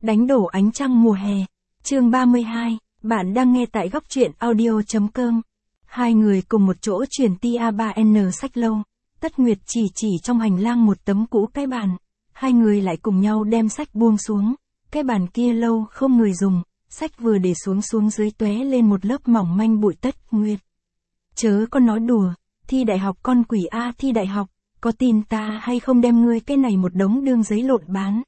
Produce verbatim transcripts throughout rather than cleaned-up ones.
Đánh đổ ánh trăng mùa hè. Chương ba mươi hai, bạn đang nghe tại góc truyện audio.com. Hai người cùng một chỗ chuyển tia ba N sách lâu. Tất Nguyệt chỉ chỉ trong hành lang một tấm cũ cái bàn. Hai người lại cùng nhau đem sách buông xuống. Cái bàn kia lâu không người dùng, sách vừa để xuống xuống dưới tóe lên một lớp mỏng manh bụi. Tất Nguyệt, chớ con nói đùa, thi đại học con quỷ A thi đại học, có tin ta hay không đem ngươi cái này một đống đương giấy lộn bán.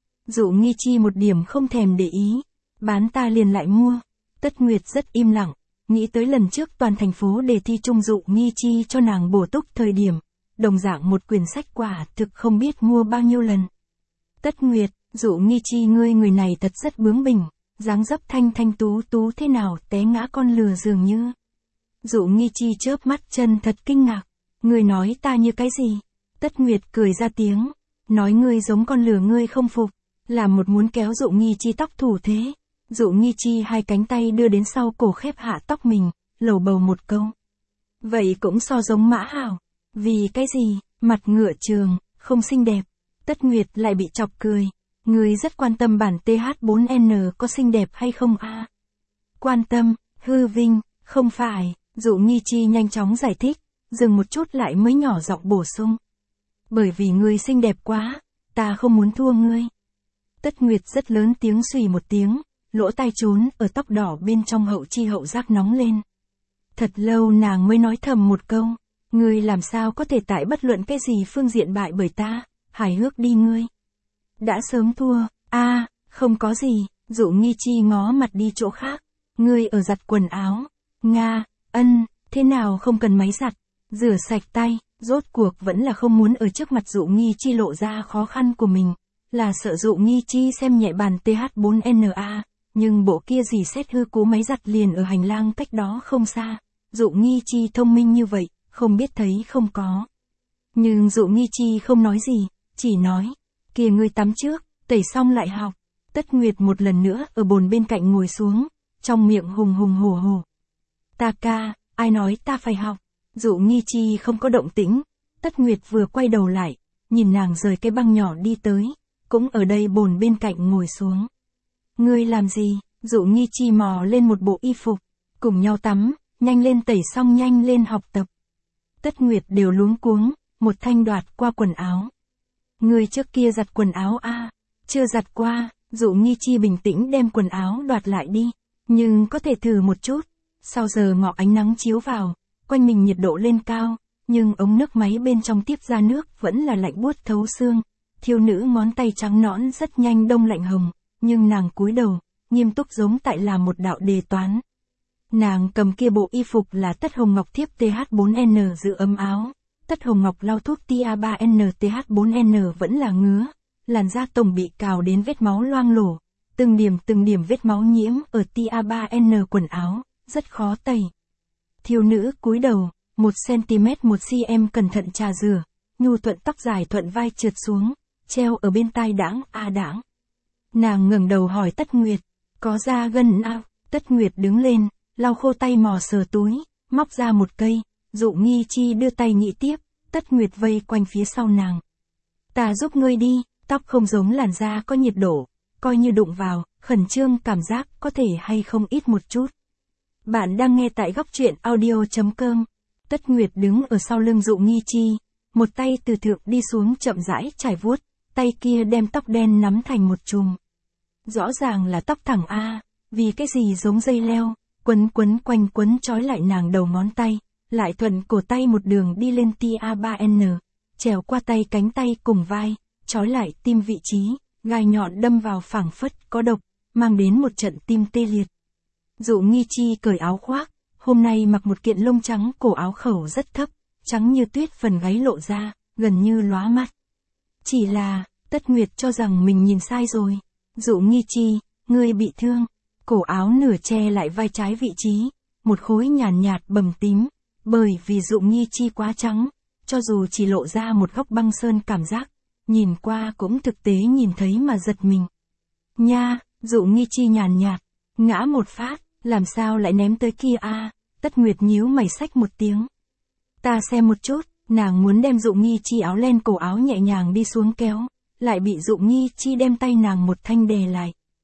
Dụ Nghi Chi một điểm không thèm để ý, bán ta liền lại mua. Tất Nguyệt rất im lặng, nghĩ tới lần trước toàn thành phố đề thi chung Dụ Nghi Chi cho nàng bổ túc thời điểm, đồng dạng một quyển sách quả thực không biết mua bao nhiêu lần. Tất Nguyệt, Dụ Nghi Chi ngươi người này thật rất bướng bỉnh, dáng dấp thanh thanh tú tú thế nào té ngã con lừa dường như. Dụ Nghi Chi chớp mắt chân thật kinh ngạc, ngươi nói ta như cái gì? Tất Nguyệt cười ra tiếng, nói ngươi giống con lừa ngươi không phục, làm một muốn kéo Dụ Nghi Chi tóc thủ thế. Dụ Nghi Chi hai cánh tay đưa đến sau cổ khép hạ tóc mình, lầu bầu một câu. Vậy cũng so giống Mã Hảo, vì cái gì, mặt ngựa trường, không xinh đẹp. Tất Nguyệt lại bị chọc cười, ngươi rất quan tâm bản T H bốn N có xinh đẹp hay không a? À? Quan tâm, hư vinh, không phải. Dụ Nghi Chi nhanh chóng giải thích, dừng một chút lại mới nhỏ giọng bổ sung. Bởi vì ngươi xinh đẹp quá, ta không muốn thua ngươi. Tất Nguyệt rất lớn tiếng xùy một tiếng, lỗ tai trốn ở tóc đỏ bên trong hậu chi hậu giác nóng lên. Thật lâu nàng mới nói thầm một câu, ngươi làm sao có thể tại bất luận cái gì phương diện bại bởi ta, hài hước đi ngươi. Đã sớm thua, a à, không có gì. Dụ Nghi Chi ngó mặt đi chỗ khác, ngươi ở giặt quần áo. Nga, ân, thế nào không cần máy giặt, rửa sạch tay. Rốt cuộc vẫn là không muốn ở trước mặt Dụ Nghi Chi lộ ra khó khăn của mình, là sợ Dụ Nghi Chi xem nhẹ bàn T H bốn N A, nhưng bộ kia gì xét hư cú máy giặt liền ở hành lang cách đó không xa. Dụ Nghi Chi thông minh như vậy, không biết thấy không có. Nhưng Dụ Nghi Chi không nói gì, chỉ nói, kìa ngươi tắm trước, tẩy xong lại học. Tất Nguyệt một lần nữa ở bồn bên cạnh ngồi xuống, trong miệng hùng hùng hổ hổ. Ta ca, ai nói ta phải học? Dụ Nghi Chi không có động tĩnh. Tất Nguyệt vừa quay đầu lại, nhìn nàng rời cái băng nhỏ đi tới, cũng ở đây bồn bên cạnh ngồi xuống. Ngươi làm gì? Dụ Nghi Chi mò lên một bộ y phục, cùng nhau tắm, nhanh lên tẩy xong nhanh lên học tập. Tất Nguyệt đều luống cuống, một thanh đoạt qua quần áo. Ngươi trước kia giặt quần áo a? À? Chưa giặt qua. Dụ Nghi Chi bình tĩnh đem quần áo đoạt lại đi, nhưng có thể thử một chút. Sau giờ ngọ ánh nắng chiếu vào, quanh mình nhiệt độ lên cao, nhưng ống nước máy bên trong tiếp ra nước vẫn là lạnh buốt thấu xương. Thiêu nữ ngón tay trắng nõn rất nhanh đông lạnh hồng, nhưng nàng cúi đầu, nghiêm túc giống tại là một đạo đề toán. Nàng cầm kia bộ y phục là Tất Hồng Ngọc thiếp T H bốn N giữ ấm áo. Tất Hồng Ngọc lau thuốc tia ba N T H bốn N vẫn là ngứa, làn da tổng bị cào đến vết máu loang lổ, từng điểm từng điểm vết máu nhiễm ở tia ba N quần áo, rất khó tẩy. Thiêu nữ cúi đầu, một xăng-ti-mét một xăng-ti-mét cẩn thận trà rửa, nhu thuận tóc dài thuận vai trượt xuống, treo ở bên tai đãng a đãng. Nàng ngẩng đầu hỏi Tất Nguyệt, có da gân ao? Tất Nguyệt đứng lên, lau khô tay mò sờ túi, móc ra một cây. Dụ Nghi Chi đưa tay nghĩ tiếp, Tất Nguyệt vây quanh phía sau nàng. Ta giúp ngươi đi, tóc không giống làn da có nhiệt độ, coi như đụng vào, khẩn trương cảm giác có thể hay không ít một chút. Bạn đang nghe tại góc truyện audio.com. Tất Nguyệt đứng ở sau lưng Dụ Nghi Chi, một tay từ thượng đi xuống chậm rãi trải vuốt, tay kia đem tóc đen nắm thành một chùm. Rõ ràng là tóc thẳng a, vì cái gì giống dây leo, quấn quấn quanh quấn trói lại nàng đầu ngón tay, lại thuận cổ tay một đường đi lên tia ba N, trèo qua tay cánh tay cùng vai, trói lại tim vị trí, gai nhọn đâm vào phảng phất có độc, mang đến một trận tim tê liệt. Dụ Nghi Chi cởi áo khoác, hôm nay mặc một kiện lông trắng, cổ áo khẩu rất thấp, trắng như tuyết, phần gáy lộ ra, gần như lóa mắt. Chỉ là, Tất Nguyệt cho rằng mình nhìn sai rồi. Dụ Nghi Chi, ngươi bị thương. Cổ áo nửa che lại vai trái vị trí, một khối nhàn nhạt, nhạt bầm tím, bởi vì Dụ Nghi Chi quá trắng, cho dù chỉ lộ ra một góc băng sơn cảm giác, nhìn qua cũng thực tế nhìn thấy mà giật mình. Nha, Dụ Nghi Chi nhàn nhạt, ngã một phát, làm sao lại ném tới kia a? À? Tất Nguyệt nhíu mày xách một tiếng. Ta xem một chút. Nàng muốn đem Dụ Nghi Chi áo len cổ áo nhẹ nhàng đi xuống kéo, lại bị Dụ Nghi Chi đem tay nàng một thanh đè lại,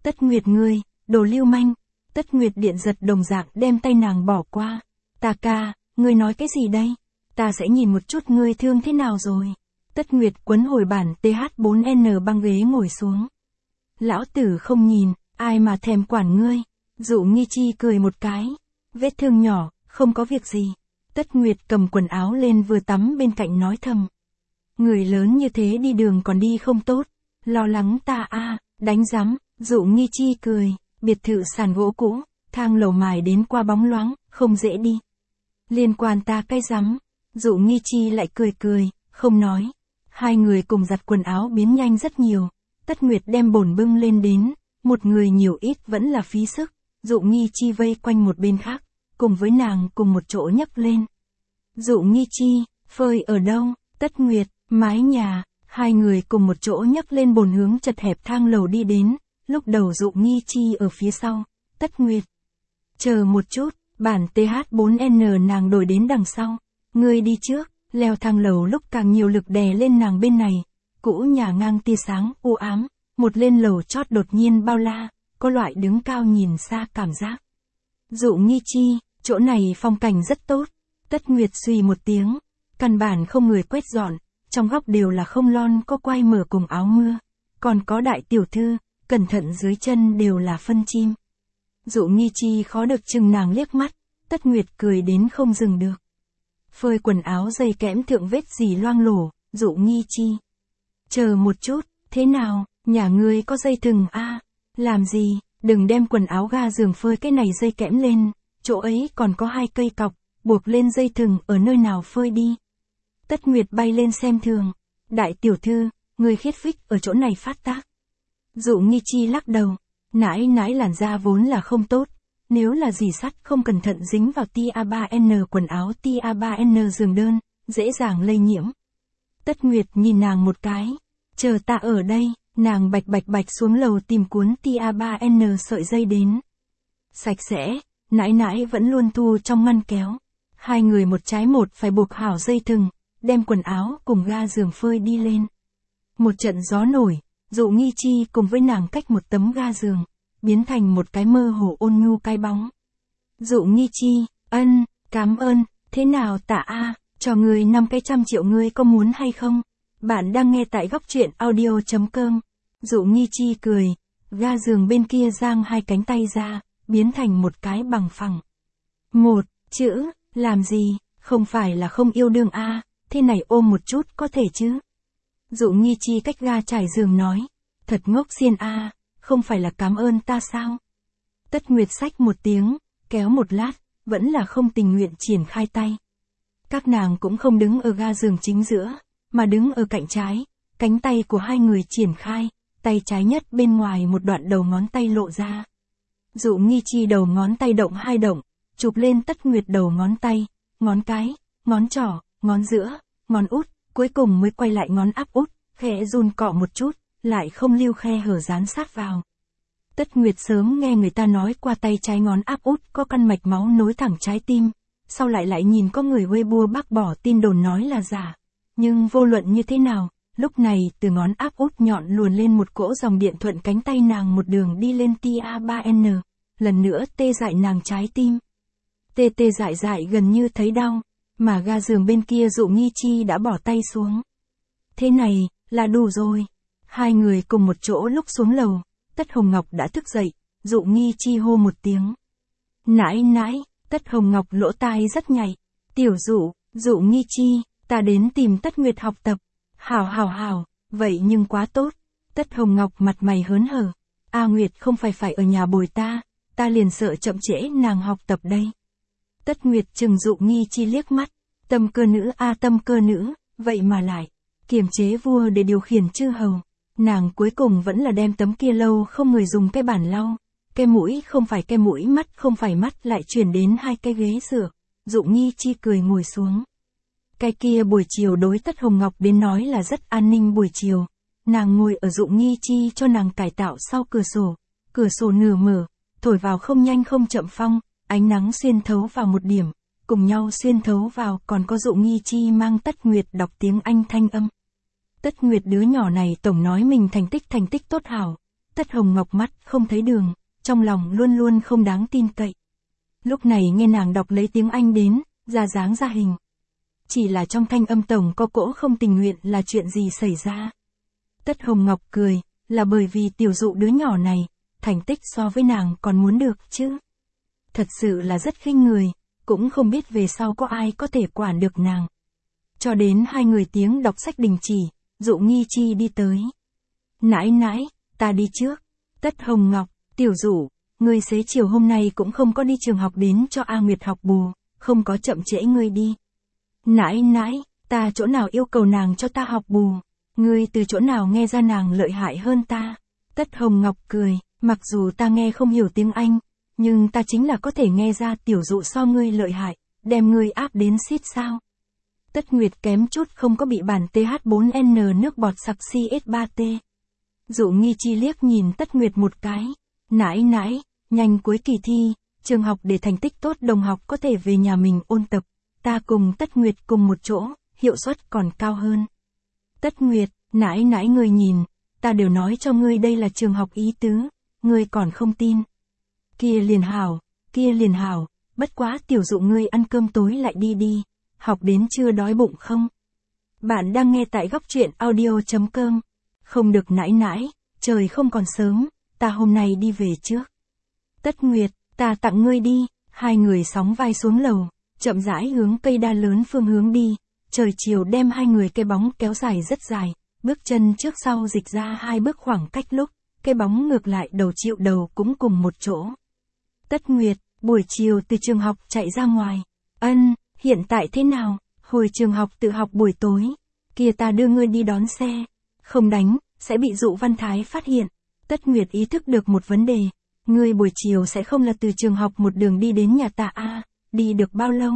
Tất Nguyệt ngươi, đồ lưu manh. Tất Nguyệt điện giật đồng dạng đem tay nàng bỏ qua. Ta ca, ngươi nói cái gì đây? Ta sẽ nhìn một chút ngươi thương thế nào rồi. Tất Nguyệt quấn hồi bản T H bốn N băng ghế ngồi xuống. Lão tử không nhìn, ai mà thèm quản ngươi. Dụ Nghi Chi cười một cái. Vết thương nhỏ, không có việc gì. Tất Nguyệt cầm quần áo lên vừa tắm bên cạnh nói thầm. Người lớn như thế đi đường còn đi không tốt. Lo lắng ta a, đánh rắm. Dụ Nghi Chi cười. Biệt thự sàn gỗ cũ, thang lầu mài đến qua bóng loáng, không dễ đi. Liên quan ta cái rắm. Dụ Nghi Chi lại cười cười, không nói. Hai người cùng giặt quần áo biến nhanh rất nhiều. Tất Nguyệt đem bồn bưng lên đến, một người nhiều ít vẫn là phí sức. Dụ Nghi Chi vây quanh một bên khác, cùng với nàng cùng một chỗ nhấc lên. Dụ Nghi Chi, phơi ở đâu? Tất Nguyệt, mái nhà, hai người cùng một chỗ nhấc lên bồn hướng chật hẹp thang lầu đi đến. Lúc đầu Dụ Nghi Chi ở phía sau, Tất Nguyệt. Chờ một chút, bản T H bốn N nàng đổi đến đằng sau. Ngươi đi trước, leo thang lầu lúc càng nhiều lực đè lên nàng bên này. Cũ nhà ngang tia sáng, u ám, một lên lầu chót đột nhiên bao la, có loại đứng cao nhìn xa cảm giác. Dụ Nghi Chi, chỗ này phong cảnh rất tốt. Tất Nguyệt suy một tiếng, căn bản không người quét dọn, trong góc đều là không lon có quai mở cùng áo mưa. Còn có đại tiểu thư, cẩn thận dưới chân đều là phân chim. Dụ Nghi Chi khó được chừng nàng liếc mắt, Tất Nguyệt cười đến không dừng được. Phơi quần áo dây kẽm thượng vết gì loang lổ, Dụ Nghi Chi. Chờ một chút, thế nào, nhà ngươi có dây thừng a? À? Làm gì, đừng đem quần áo ga giường phơi cái này dây kẽm lên, chỗ ấy còn có hai cây cọc, buộc lên dây thừng ở nơi nào phơi đi. Tất Nguyệt bay lên xem thường, đại tiểu thư, ngươi khiết phích ở chỗ này phát tác. Dụ Nghi Chi lắc đầu, nãi nãi làn da vốn là không tốt, nếu là dì sắt không cẩn thận dính vào T A ba N quần áo T A ba N giường đơn, dễ dàng lây nhiễm. Tất Nguyệt nhìn nàng một cái, chờ ta ở đây, nàng bạch bạch bạch xuống lầu tìm cuốn T A ba N sợi dây đến. Sạch sẽ, nãi nãi vẫn luôn thu trong ngăn kéo. Hai người một trái một phải buộc hảo dây thừng, đem quần áo cùng ga giường phơi đi lên. Một trận gió nổi, Dụ Nghi Chi cùng với nàng cách một tấm ga giường, biến thành một cái mơ hồ ôn nhu cái bóng. Dụ Nghi Chi, ân, cảm ơn, thế nào tạ a, cho ngươi năm cái trăm triệu ngươi có muốn hay không? Bạn đang nghe tại góc truyện audio chấm com. Dụ Nghi Chi cười, ga giường bên kia giang hai cánh tay ra, biến thành một cái bằng phẳng. Một, chữ, làm gì, không phải là không yêu đương a, thế này ôm một chút có thể chứ? Dụ Nghi Chi cách ga trải giường nói, thật ngốc xiên a, không phải là cảm ơn ta sao? Tất Nguyệt xách một tiếng, kéo một lát, vẫn là không tình nguyện triển khai tay. Các nàng cũng không đứng ở ga giường chính giữa, mà đứng ở cạnh trái, cánh tay của hai người triển khai, tay trái nhất bên ngoài một đoạn đầu ngón tay lộ ra. Dụ Nghi Chi đầu ngón tay động hai động, chụp lên Tất Nguyệt đầu ngón tay, ngón cái, ngón trỏ, ngón giữa, ngón út, cuối cùng mới quay lại ngón áp út, khẽ run cọ một chút, lại không lưu khe hở dán sát vào. Tất Nguyệt sớm nghe người ta nói qua tay trái ngón áp út có căn mạch máu nối thẳng trái tim, sau lại lại nhìn có người Weibo bác bỏ tin đồn nói là giả. Nhưng vô luận như thế nào, lúc này từ ngón áp út nhọn luồn lên một cỗ dòng điện thuận cánh tay nàng một đường đi lên T A ba N, lần nữa tê dại nàng trái tim. Tê tê dại dại gần như thấy đau, mà ga giường bên kia Dụ Nghi Chi đã bỏ tay xuống. Thế này, là đủ rồi. Hai người cùng một chỗ lúc xuống lầu, Tất Hồng Ngọc đã thức dậy, Dụ Nghi Chi hô một tiếng. Nãi nãi, Tất Hồng Ngọc lỗ tai rất nhạy. Tiểu Dụ, Dụ Nghi Chi, ta đến tìm Tất Nguyệt học tập. Hảo hảo hảo, vậy nhưng quá tốt. Tất Hồng Ngọc mặt mày hớn hở. A Nguyệt không phải phải ở nhà bồi ta, ta liền sợ chậm trễ nàng học tập đây. Tất Nguyệt chừng Dụ Nghi Chi liếc mắt. Tâm cơ nữ a à, tâm cơ nữ, vậy mà lại kiềm chế vua để điều khiển chư hầu. Nàng cuối cùng vẫn là đem tấm kia lâu không người dùng cái bản lau, cái mũi không phải cái mũi, mắt không phải mắt, lại chuyển đến hai cái ghế dựa. Dụ Nghi Chi cười ngồi xuống. Cái kia buổi chiều đối Tất Hồng Ngọc đến nói là rất an ninh buổi chiều. Nàng ngồi ở Dụ Nghi Chi cho nàng cải tạo sau cửa sổ, cửa sổ nửa mở, thổi vào không nhanh không chậm phong, ánh nắng xuyên thấu vào một điểm, cùng nhau xuyên thấu vào còn có Dụ Nghi Chi mang Tất Nguyệt đọc tiếng Anh thanh âm. Tất Nguyệt đứa nhỏ này tổng nói mình thành tích thành tích tốt hảo, Tất Hồng Ngọc mắt không thấy đường, trong lòng luôn luôn không đáng tin cậy. Lúc này nghe nàng đọc lấy tiếng Anh đến, ra dáng ra hình. Chỉ là trong thanh âm tổng có cỗ không tình nguyện là chuyện gì xảy ra. Tất Hồng Ngọc cười, là bởi vì tiểu dụ đứa nhỏ này, thành tích so với nàng còn muốn được chứ. Thật sự là rất khinh người, cũng không biết về sau có ai có thể quản được nàng. Cho đến hai người tiếng đọc sách đình chỉ, Dụ Nghi Chi đi tới. Nãi nãi, ta đi trước. Tất Hồng Ngọc, tiểu dụ, ngươi xế chiều hôm nay cũng không có đi trường học đến cho A Nguyệt học bù, không có chậm trễ ngươi đi. Nãi nãi, ta chỗ nào yêu cầu nàng cho ta học bù, ngươi từ chỗ nào nghe ra nàng lợi hại hơn ta. Tất Hồng Ngọc cười, mặc dù ta nghe không hiểu tiếng Anh, nhưng ta chính là có thể nghe ra tiểu dụ so ngươi lợi hại, đem ngươi áp đến xít sao. Tất Nguyệt kém chút không có bị bản T H bốn N nước bọt sặc C S ba T. Dụ Nghi Chi liếc nhìn Tất Nguyệt một cái. Nãi nãi, nhanh cuối kỳ thi, trường học để thành tích tốt đồng học có thể về nhà mình ôn tập. Ta cùng Tất Nguyệt cùng một chỗ, hiệu suất còn cao hơn. Tất Nguyệt, nãi nãi ngươi nhìn, ta đều nói cho ngươi đây là trường học ý tứ, ngươi còn không tin. Kia liền hảo, kia liền hảo, bất quá tiểu dụ ngươi ăn cơm tối lại đi đi, học đến chưa đói bụng không? Bạn đang nghe tại góc truyện audio chấm com. Không được nãi nãi, trời không còn sớm, ta hôm nay đi về trước. Tất Nguyệt, ta tặng ngươi đi, hai người sóng vai xuống lầu, chậm rãi hướng cây đa lớn phương hướng đi, trời chiều đem hai người cái bóng kéo dài rất dài, bước chân trước sau dịch ra hai bước khoảng cách lúc, cái bóng ngược lại đầu chịu đầu cũng cùng một chỗ. Tất Nguyệt, buổi chiều từ trường học chạy ra ngoài. Ân, hiện tại thế nào? Hồi trường học tự học buổi tối. Kia ta đưa ngươi đi đón xe. Không đánh, sẽ bị Dụ Văn Thái phát hiện. Tất Nguyệt ý thức được một vấn đề. Ngươi buổi chiều sẽ không là từ trường học một đường đi đến nhà ta à, đi được bao lâu?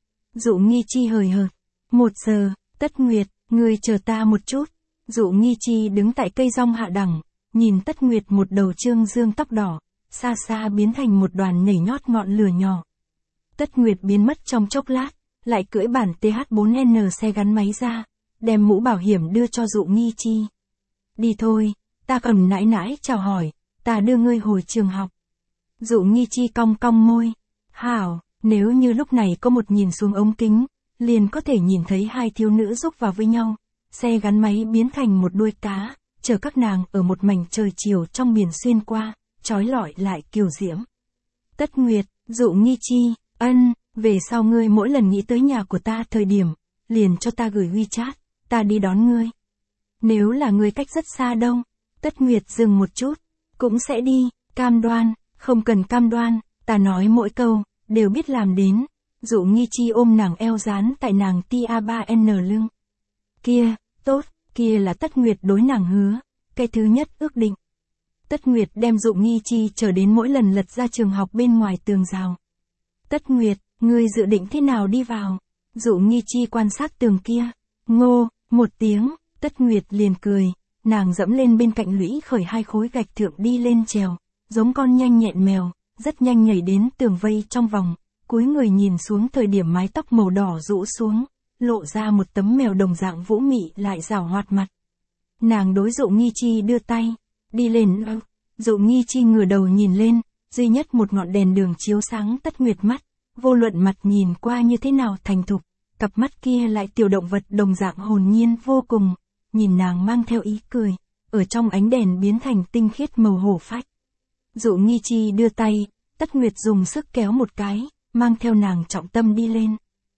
Dụ Nghi Chi hời hợt. Một giờ, Tất Nguyệt, ngươi chờ ta một chút. Dụ Nghi Chi đứng tại cây rong hạ đẳng, nhìn Tất Nguyệt một đầu trương dương tóc đỏ, xa xa biến thành một đoàn nhảy nhót ngọn lửa nhỏ. Tất Nguyệt biến mất trong chốc lát, lại cưỡi bản T H bốn N xe gắn máy ra, đem mũ bảo hiểm đưa cho Dụ Nghi Chi. Đi thôi, ta cầm nãi nãi chào hỏi, ta đưa ngươi hồi trường học. Dụ Nghi Chi cong cong môi. Hảo, nếu như lúc này có một nhìn xuống ống kính, liền có thể nhìn thấy hai thiếu nữ rúc vào với nhau, xe gắn máy biến thành một đuôi cá, chở các nàng ở một mảnh trời chiều trong biển xuyên qua, trói lọi lại kiều diễm. Tất Nguyệt, Dụ Nghi Chi, ân, về sau ngươi mỗi lần nghĩ tới nhà của ta thời điểm, liền cho ta gửi WeChat, ta đi đón ngươi. Nếu là ngươi cách rất xa đâu, Tất Nguyệt dừng một chút, cũng sẽ đi, cam đoan, không cần cam đoan, ta nói mỗi câu, đều biết làm đến. Dụ Nghi Chi ôm nàng eo dán tại nàng T A ba N lưng. Kia, tốt, kia là Tất Nguyệt đối nàng hứa, cái thứ nhất ước định. Tất Nguyệt đem Dụ Nghi Chi chờ đến mỗi lần lật ra trường học bên ngoài tường rào. Tất Nguyệt, ngươi dự định thế nào đi vào? Dụ Nghi Chi quan sát tường kia. Ngô, một tiếng, Tất Nguyệt liền cười, nàng dẫm lên bên cạnh lũy khởi hai khối gạch thượng đi lên trèo, giống con nhanh nhẹn mèo, rất nhanh nhảy đến tường vây trong vòng, cúi người nhìn xuống thời điểm mái tóc màu đỏ rũ xuống, lộ ra một tấm mèo đồng dạng vũ mị lại rảo hoạt mặt. Nàng đối Dụ Nghi Chi đưa tay, đi lên. Dụ Nghi Chi ngửa đầu nhìn lên, duy nhất một ngọn đèn đường chiếu sáng Tất Nguyệt mắt, vô luận mặt nhìn qua như thế nào thành thục, cặp mắt kia lại tiểu động vật đồng dạng hồn nhiên vô cùng, nhìn nàng mang theo ý cười, ở trong ánh đèn biến thành tinh khiết màu hổ phách. Dụ Nghi Chi đưa tay, Tất Nguyệt dùng sức kéo một cái, mang theo nàng trọng tâm đi lên.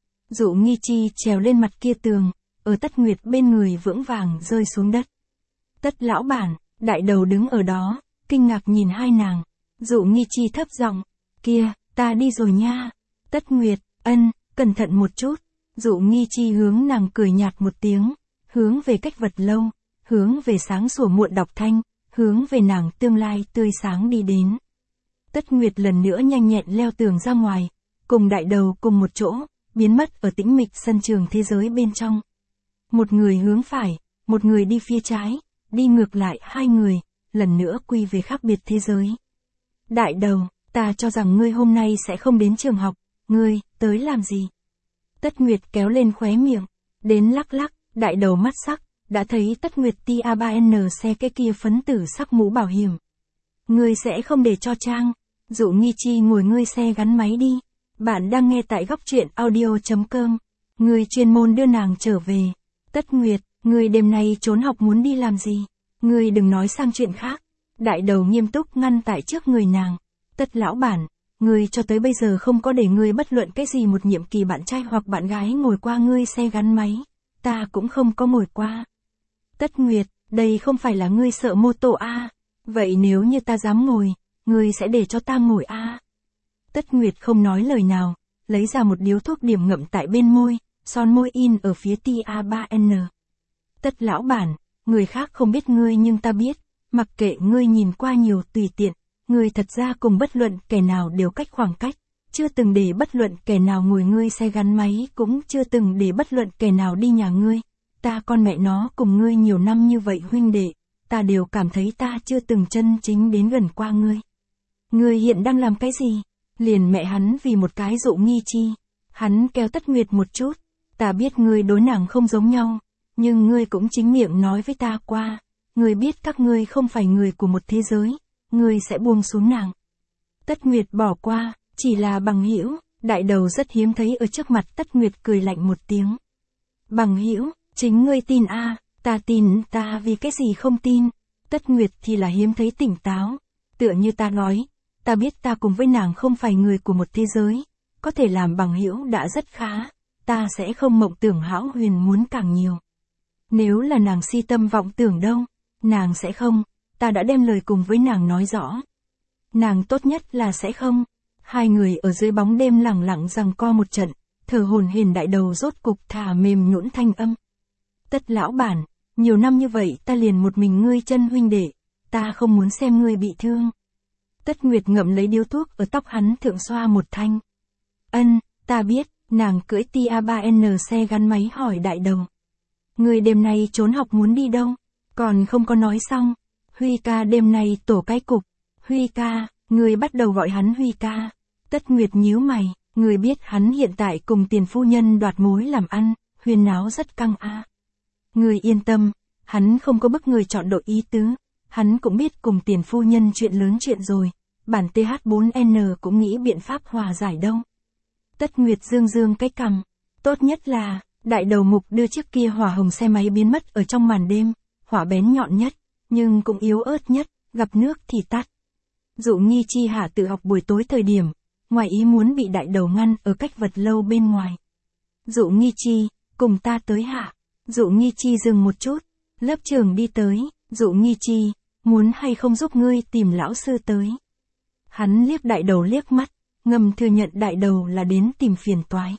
Dụ Nghi Chi trèo lên mặt kia tường, ở Tất Nguyệt bên người vững vàng rơi xuống đất. Tất lão bản, đại đầu đứng ở đó, kinh ngạc nhìn hai nàng. Dụ Nghi Chi thấp giọng, kia, ta đi rồi nha. Tất Nguyệt, ân, cẩn thận một chút. Dụ Nghi Chi hướng nàng cười nhạt một tiếng, hướng về cách vật lâu, hướng về sáng sủa muộn đọc thanh, hướng về nàng tương lai tươi sáng đi đến. Tất Nguyệt lần nữa nhanh nhẹn leo tường ra ngoài, cùng đại đầu cùng một chỗ, biến mất ở tĩnh mịch sân trường thế giới bên trong. Một người hướng phải, một người đi phía trái, đi ngược lại hai người, lần nữa quy về khác biệt thế giới. Đại đầu, ta cho rằng ngươi hôm nay sẽ không đến trường học, ngươi, tới làm gì? Tất Nguyệt kéo lên khóe miệng, đến lắc lắc, đại đầu mắt sắc, đã thấy Tất Nguyệt T A ba N xe cái kia phấn tử sắc mũ bảo hiểm, Ngươi sẽ không để cho Trang, Dụ Nghi Chi ngồi ngươi xe gắn máy đi. Bạn đang nghe tại góc truyện audio.com. Ngươi chuyên môn đưa nàng trở về. Tất Nguyệt, ngươi đêm nay trốn học muốn đi làm gì? Ngươi đừng nói sang chuyện khác. Đại đầu nghiêm túc ngăn tại trước người nàng. Tất lão bản, ngươi cho tới bây giờ không có để ngươi bất luận cái gì một nhiệm kỳ bạn trai hoặc bạn gái ngồi qua ngươi xe gắn máy. Ta cũng không có ngồi qua. Tất Nguyệt, đây không phải là ngươi sợ mô tô à? Vậy nếu như ta dám ngồi, ngươi sẽ để cho ta ngồi à? Tất Nguyệt không nói lời nào, lấy ra một điếu thuốc điểm ngậm tại bên môi, son môi in ở phía T A ba N. Tất lão bản, người khác không biết ngươi nhưng ta biết, mặc kệ ngươi nhìn qua nhiều tùy tiện, ngươi thật ra cùng bất luận kẻ nào đều cách khoảng cách, chưa từng để bất luận kẻ nào ngồi ngươi xe gắn máy, cũng chưa từng để bất luận kẻ nào đi nhà ngươi. Ta con mẹ nó cùng ngươi nhiều năm như vậy huynh đệ, ta đều cảm thấy ta chưa từng chân chính đến gần qua ngươi. Ngươi hiện đang làm cái gì? Liền mẹ hắn vì một cái Dụ Nghi Chi. Hắn kéo Tất Nguyệt một chút. Ta biết ngươi đối nàng không giống nhau, nhưng ngươi cũng chính miệng nói với ta qua. Ngươi biết các ngươi không phải người của một thế giới, ngươi sẽ buông xuống nàng. Tất Nguyệt bỏ qua, chỉ là bằng hữu. Đại đầu rất hiếm thấy ở trước mặt Tất Nguyệt cười lạnh một tiếng. Bằng hữu, chính ngươi tin a? À, ta tin, ta vì cái gì không tin? Tất Nguyệt thì là hiếm thấy tỉnh táo. Tựa như ta nói, ta biết ta cùng với nàng không phải người của một thế giới, có thể làm bằng hữu đã rất khá, ta sẽ không mộng tưởng hão huyền muốn càng nhiều. Nếu là nàng si tâm vọng tưởng đâu, nàng sẽ không, ta đã đem lời cùng với nàng nói rõ. Nàng tốt nhất là sẽ không. Hai người ở dưới bóng đêm lẳng lặng giằng co một trận, thở hổn hển đại đầu rốt cục thả mềm nhũn thanh âm. Tất lão bản, nhiều năm như vậy ta liền một mình ngươi chân huynh đệ, ta không muốn xem ngươi bị thương. Tất Nguyệt ngậm lấy điếu thuốc ở tóc hắn thượng xoa một thanh. Ân, ta biết, nàng cưỡi T A ba N xe gắn máy hỏi đại đầu. Ngươi đêm nay trốn học muốn đi đâu? Còn không có nói xong. Huy ca đêm nay tổ cái cục. Huy ca, ngươi bắt đầu gọi hắn Huy ca. Tất Nguyệt nhíu mày, ngươi biết hắn hiện tại cùng tiền phu nhân đoạt mối làm ăn, huyên náo rất căng a. À. Ngươi yên tâm, hắn không có bức người chọn đội ý tứ. Hắn cũng biết cùng tiền phu nhân chuyện lớn chuyện rồi, bản T H bốn N cũng nghĩ biện pháp hòa giải đâu. Tất Nguyệt dương dương cái cằm, tốt nhất là, đại đầu mục đưa chiếc kia hỏa hồng xe máy biến mất ở trong màn đêm, hỏa bén nhọn nhất, nhưng cũng yếu ớt nhất, gặp nước thì tắt. Dụ Nghi Chi hạ tự học buổi tối thời điểm, ngoài ý muốn bị đại đầu ngăn ở cách vật lâu bên ngoài. Dụ Nghi Chi, cùng ta tới hạ. Dụ Nghi Chi dừng một chút, lớp trưởng đi tới, Dụ Nghi Chi, muốn hay không giúp ngươi tìm lão sư tới. Hắn liếc đại đầu liếc mắt, ngầm thừa nhận đại đầu là đến tìm phiền toái.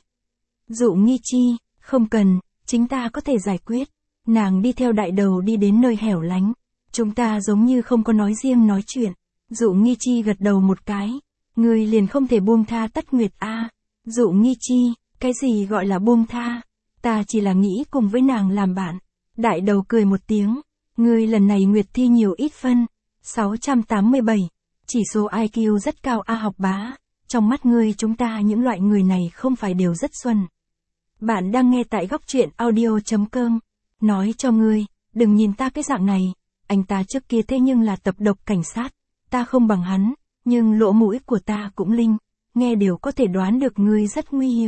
Dụ Nghi Chi, không cần, chính ta có thể giải quyết. Nàng đi theo đại đầu đi đến nơi hẻo lánh. Chúng ta giống như không có nói riêng nói chuyện. Dụ Nghi Chi gật đầu một cái. Ngươi liền không thể buông tha Tất Nguyệt a? À. Dụ Nghi Chi, cái gì gọi là buông tha? Ta chỉ là nghĩ cùng với nàng làm bạn. Đại đầu cười một tiếng. Ngươi lần này Nguyệt thi nhiều ít phân. sáu trăm tám mươi bảy. Chỉ số I Q rất cao a học bá. Trong mắt ngươi chúng ta những loại người này không phải đều rất xuân. Bạn đang nghe tại góc truyện audio.com. Nói cho ngươi, đừng nhìn ta cái dạng này. Anh ta trước kia thế nhưng là tập độc cảnh sát. Ta không bằng hắn, nhưng lỗ mũi của ta cũng linh. Nghe đều có thể đoán được ngươi rất nguy hiểm.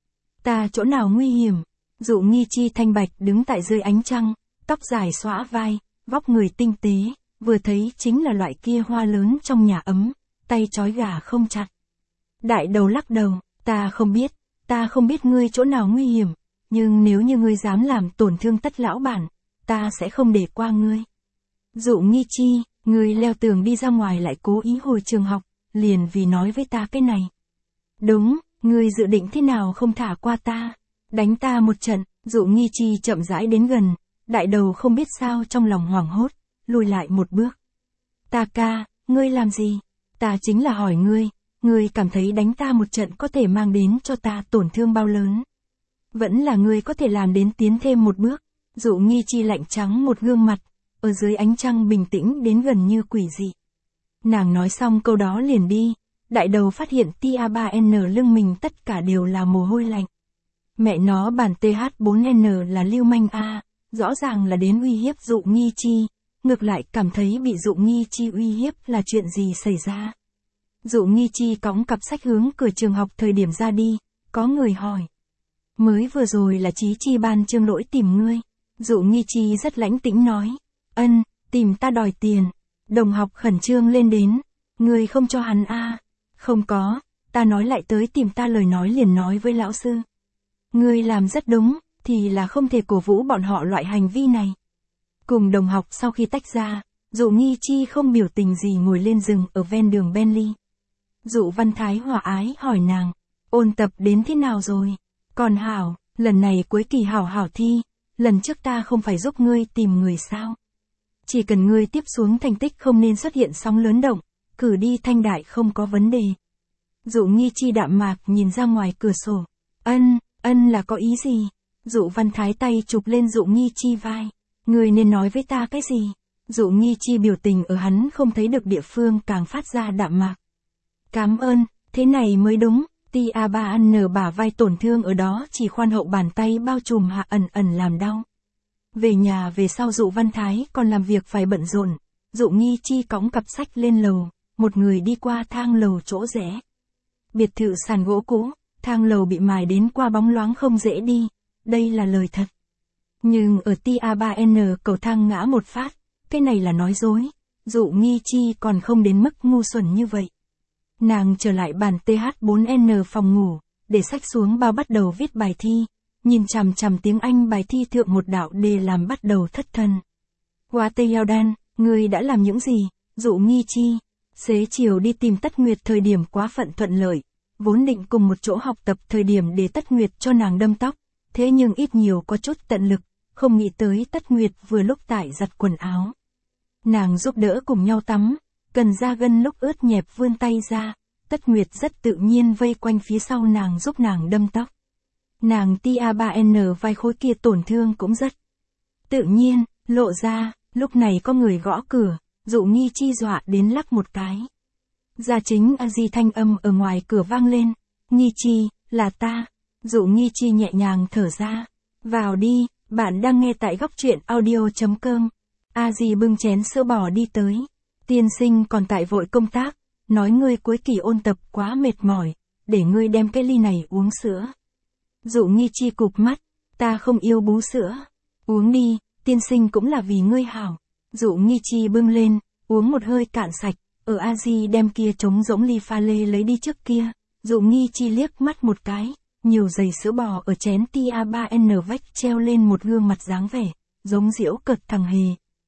Ta chỗ nào nguy hiểm? Dụ Nghi Chi thanh bạch đứng tại dưới ánh trăng. Tóc dài xõa vai, vóc người tinh tế, vừa thấy chính là loại kia hoa lớn trong nhà ấm, tay trói gà không chặt. Đại đầu lắc đầu, ta không biết, ta không biết ngươi chỗ nào nguy hiểm, nhưng nếu như ngươi dám làm tổn thương Tất lão bản, ta sẽ không để qua ngươi. Dụ Nghi Chi, ngươi leo tường đi ra ngoài lại cố ý hồi trường học, liền vì nói với ta cái này. Đúng, ngươi dự định thế nào không thả qua ta, đánh ta một trận. Dụ Nghi Chi chậm rãi đến gần. Đại đầu không biết sao trong lòng hoảng hốt, lùi lại một bước. Ta ca, ngươi làm gì? Ta chính là hỏi ngươi, ngươi cảm thấy đánh ta một trận có thể mang đến cho ta tổn thương bao lớn? Vẫn là ngươi có thể làm đến tiến thêm một bước. Dụ Nghi Chi lạnh trắng một gương mặt, ở dưới ánh trăng bình tĩnh đến gần như quỷ dị. Nàng nói xong câu đó liền đi, đại đầu phát hiện T A ba N lưng mình tất cả đều là mồ hôi lạnh. Mẹ nó bản T H bốn N là lưu manh a. Rõ ràng là đến uy hiếp Dụ Nghi Chi, ngược lại cảm thấy bị Dụ Nghi Chi uy hiếp là chuyện gì xảy ra. Dụ Nghi Chi cõng cặp sách hướng cửa trường học thời điểm ra đi, có người hỏi. Mới vừa rồi là Chí Chi ban Trương Lỗi tìm ngươi. Dụ Nghi Chi rất lãnh tĩnh nói. Ân, tìm ta đòi tiền. Đồng học khẩn trương lên đến. Ngươi không cho hắn a? À? Không có, ta nói lại tới tìm ta lời nói liền nói với lão sư. Ngươi làm rất đúng, thì là không thể cổ vũ bọn họ loại hành vi này. Cùng đồng học sau khi tách ra, Dụ Nghi Chi không biểu tình gì ngồi lên rừng ở ven đường Bentley. Dụ Văn Thái hòa ái hỏi nàng, ôn tập đến thế nào rồi? Còn hảo, lần này cuối kỳ hảo hảo thi, lần trước ta không phải giúp ngươi tìm người sao? Chỉ cần ngươi tiếp xuống thành tích không nên xuất hiện sóng lớn động, cử đi thanh đại không có vấn đề. Dụ Nghi Chi đạm mạc nhìn ra ngoài cửa sổ. Ân, ân là có ý gì? Dụ Văn Thái tay chụp lên Dụ Nghi Chi vai. Ngươi nên nói với ta cái gì? Dụ Nghi Chi biểu tình ở hắn không thấy được địa phương càng phát ra đạm mạc. Cảm ơn, thế này mới đúng. Tia ba ăn bả vai tổn thương ở đó chỉ khoan hậu bàn tay bao trùm hạ ẩn ẩn làm đau. Về nhà về sau Dụ Văn Thái còn làm việc phải bận rộn. Dụ Nghi Chi cõng cặp sách lên lầu, một người đi qua thang lầu chỗ rẽ. Biệt thự sàn gỗ cũ, thang lầu bị mài đến qua bóng loáng không dễ đi, đây là lời thật. Nhưng ở Tia ba N cầu thang ngã một phát, cái này là nói dối. Dụ Nghi Chi còn không đến mức ngu xuẩn như vậy. Nàng trở lại bàn T H bốn N phòng ngủ, để sách xuống bao bắt đầu viết bài thi, nhìn chằm chằm tiếng Anh bài thi thượng một đạo đề làm bắt đầu thất thần. Quá Tây Yao Đan, ngươi đã làm những gì? Dụ Nghi Chi. Xế chiều đi tìm Tất Nguyệt thời điểm quá phận thuận lợi, vốn định cùng một chỗ học tập thời điểm để Tất Nguyệt cho nàng đâm tóc, thế nhưng ít nhiều có chút tận lực, không nghĩ tới Tất Nguyệt vừa lúc tại giặt quần áo. Nàng giúp đỡ cùng nhau tắm, cần ra gân lúc ướt nhẹp vươn tay ra, Tất Nguyệt rất tự nhiên vây quanh phía sau nàng giúp nàng đâm tóc. Nàng Tia ba N vai khối kia tổn thương cũng rất tự nhiên, lộ ra, lúc này có người gõ cửa, Dụ Nghi Chi dọa đến lắc một cái. Gia chính a di thanh âm ở ngoài cửa vang lên, Nghi Chi, là ta. Dụ Nghi Chi nhẹ nhàng thở ra, vào đi, bạn đang nghe tại góc truyện audio.com. A di bưng chén sữa bò đi tới. Tiên sinh còn tại vội công tác, nói ngươi cuối kỳ ôn tập quá mệt mỏi, để ngươi đem cái ly này uống sữa. Dụ Nghi Chi cụp mắt, ta không yêu bú sữa. Uống đi, tiên sinh cũng là vì ngươi hảo. Dụ Nghi Chi bưng lên, uống một hơi cạn sạch, ở A Di đem kia trống rỗng ly pha lê lấy đi trước kia. Dụ Nghi Chi liếc mắt một cái, nhiều giày sữa bò ở chén Tia ba N vách treo lên một gương mặt dáng vẻ, giống giễu cợt thằng hề.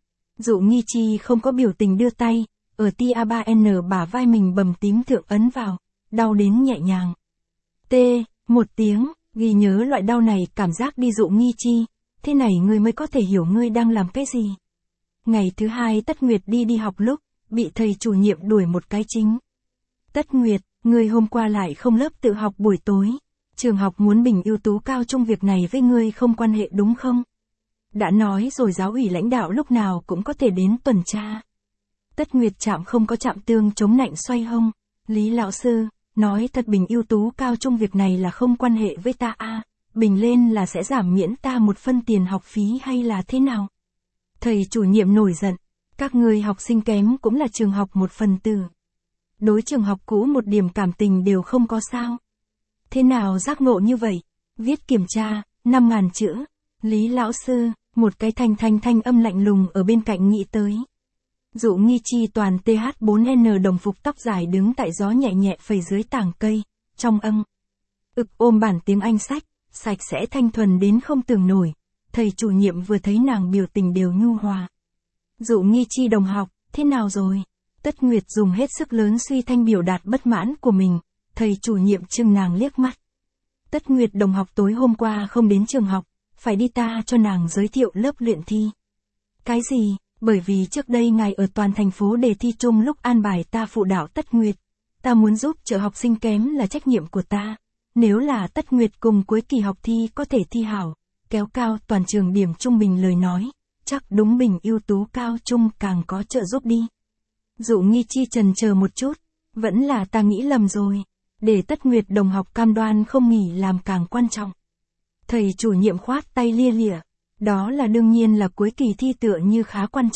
Dụ Nghi Chi không có biểu tình đưa tay, ở Tia ba N bả vai mình bầm tím thượng ấn vào, đau đến nhẹ nhàng. T, một tiếng, ghi nhớ loại đau này cảm giác đi Dụ Nghi Chi, thế này ngươi mới có thể hiểu ngươi đang làm cái gì. Ngày thứ hai Tất Nguyệt đi đi học lúc, bị thầy chủ nhiệm đuổi một cái chính. Tất Nguyệt, ngươi hôm qua lại không lớp tự học buổi tối. Trường học muốn bình ưu tú cao trung việc này với ngươi không quan hệ đúng không? Đã nói rồi giáo ủy lãnh đạo lúc nào cũng có thể đến tuần tra. Tất Nguyệt chạm không có chạm tương chống nạnh xoay hông. Lý lão sư, nói thật bình ưu tú cao trung việc này là không quan hệ với ta a, à, bình lên là sẽ giảm miễn ta một phân tiền học phí hay là thế nào? Thầy chủ nhiệm nổi giận, các người học sinh kém cũng là trường học một phần tử. Đối trường học cũ một điểm cảm tình đều không có sao. Thế nào giác ngộ như vậy? Viết kiểm tra, năm ngàn chữ. Lý lão sư, một cái thanh thanh thanh âm lạnh lùng ở bên cạnh nghĩ tới. Dụ Nghi Chi toàn T H bốn N đồng phục tóc dài đứng tại gió nhẹ nhẹ phẩy dưới tảng cây, trong âng. Ực ôm bản tiếng Anh sách, sạch sẽ thanh thuần đến không tưởng nổi. Thầy chủ nhiệm vừa thấy nàng biểu tình đều nhu hòa. Dụ Nghi Chi đồng học, thế nào rồi? Tất Nguyệt dùng hết sức lớn suy thanh biểu đạt bất mãn của mình, thầy chủ nhiệm chừng nàng liếc mắt. Tất Nguyệt đồng học tối hôm qua không đến trường học, phải đi ta cho nàng giới thiệu lớp luyện thi. Cái gì? Bởi vì trước đây ngài ở toàn thành phố đề thi chung lúc an bài ta phụ đạo Tất Nguyệt. Ta muốn giúp trợ học sinh kém là trách nhiệm của ta. Nếu là Tất Nguyệt cùng cuối kỳ học thi có thể thi hảo, kéo cao toàn trường điểm trung bình lời nói, chắc đúng bình ưu tú cao trung càng có trợ giúp đi. Dụ Nghi Chi trần chờ một chút, vẫn là ta nghĩ lầm rồi, để Tất Nguyệt đồng học cam đoan không nghỉ làm càng quan trọng. Thầy chủ nhiệm khoát tay lia lịa, đó là đương nhiên là cuối kỳ thi tựa như khá quan trọng,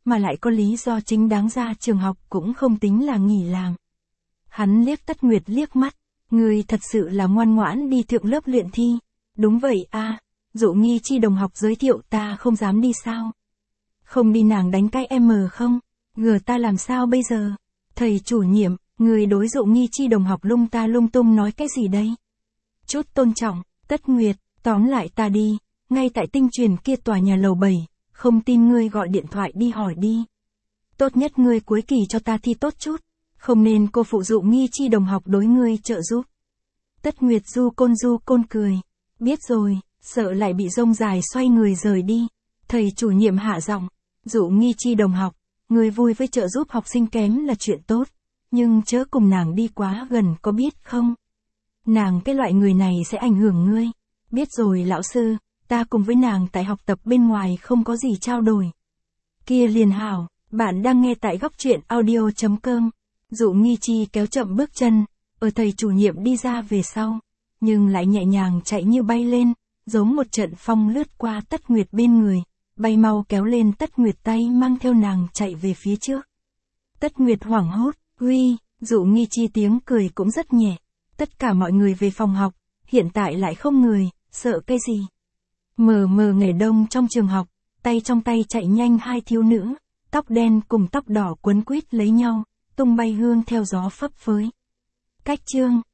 mà lại có lý do chính đáng ra trường học cũng không tính là nghỉ làm. Hắn liếc Tất Nguyệt liếc mắt, ngươi thật sự là ngoan ngoãn đi thượng lớp luyện thi. Đúng vậy a, Dụ Nghi Chi đồng học giới thiệu ta không dám đi sao? Không đi nàng đánh cái em không? Gờ ta làm sao bây giờ? Thầy chủ nhiệm, người đối Dụ Nghi Chi đồng học lung ta lung tung nói cái gì đây? Chút tôn trọng, Tất Nguyệt, tóm lại ta đi, ngay tại Tinh Truyền kia tòa nhà lầu bảy, không tin ngươi gọi điện thoại đi hỏi đi. Tốt nhất ngươi cuối kỳ cho ta thi tốt chút, không nên cô phụ Dụ Nghi Chi đồng học đối ngươi trợ giúp. Tất Nguyệt du côn du côn cười, biết rồi, sợ lại bị rông dài xoay người rời đi. Thầy chủ nhiệm hạ giọng, Dụ Nghi Chi đồng học, người vui với trợ giúp học sinh kém là chuyện tốt, nhưng chớ cùng nàng đi quá gần có biết không? Nàng cái loại người này sẽ ảnh hưởng ngươi. Biết rồi lão sư, ta cùng với nàng tại học tập bên ngoài không có gì trao đổi. Kia liền hảo, bạn đang nghe tại góc truyện audio chấm com. Dụ Nghi Chi kéo chậm bước chân, ở thầy chủ nhiệm đi ra về sau, nhưng lại nhẹ nhàng chạy như bay lên, giống một trận phong lướt qua Tất Nguyệt bên người, bay mau kéo lên Tất Nguyệt tay mang theo nàng chạy về phía trước. Tất Nguyệt hoảng hốt, uy, Dụ Nghi Chi tiếng cười cũng rất nhẹ. Tất cả mọi người về phòng học, hiện tại lại không người, sợ cái gì? Mờ mờ ngày đông trong trường học, tay trong tay chạy nhanh hai thiếu nữ, tóc đen cùng tóc đỏ quấn quýt lấy nhau, tung bay hương theo gió phấp phới. Cách chương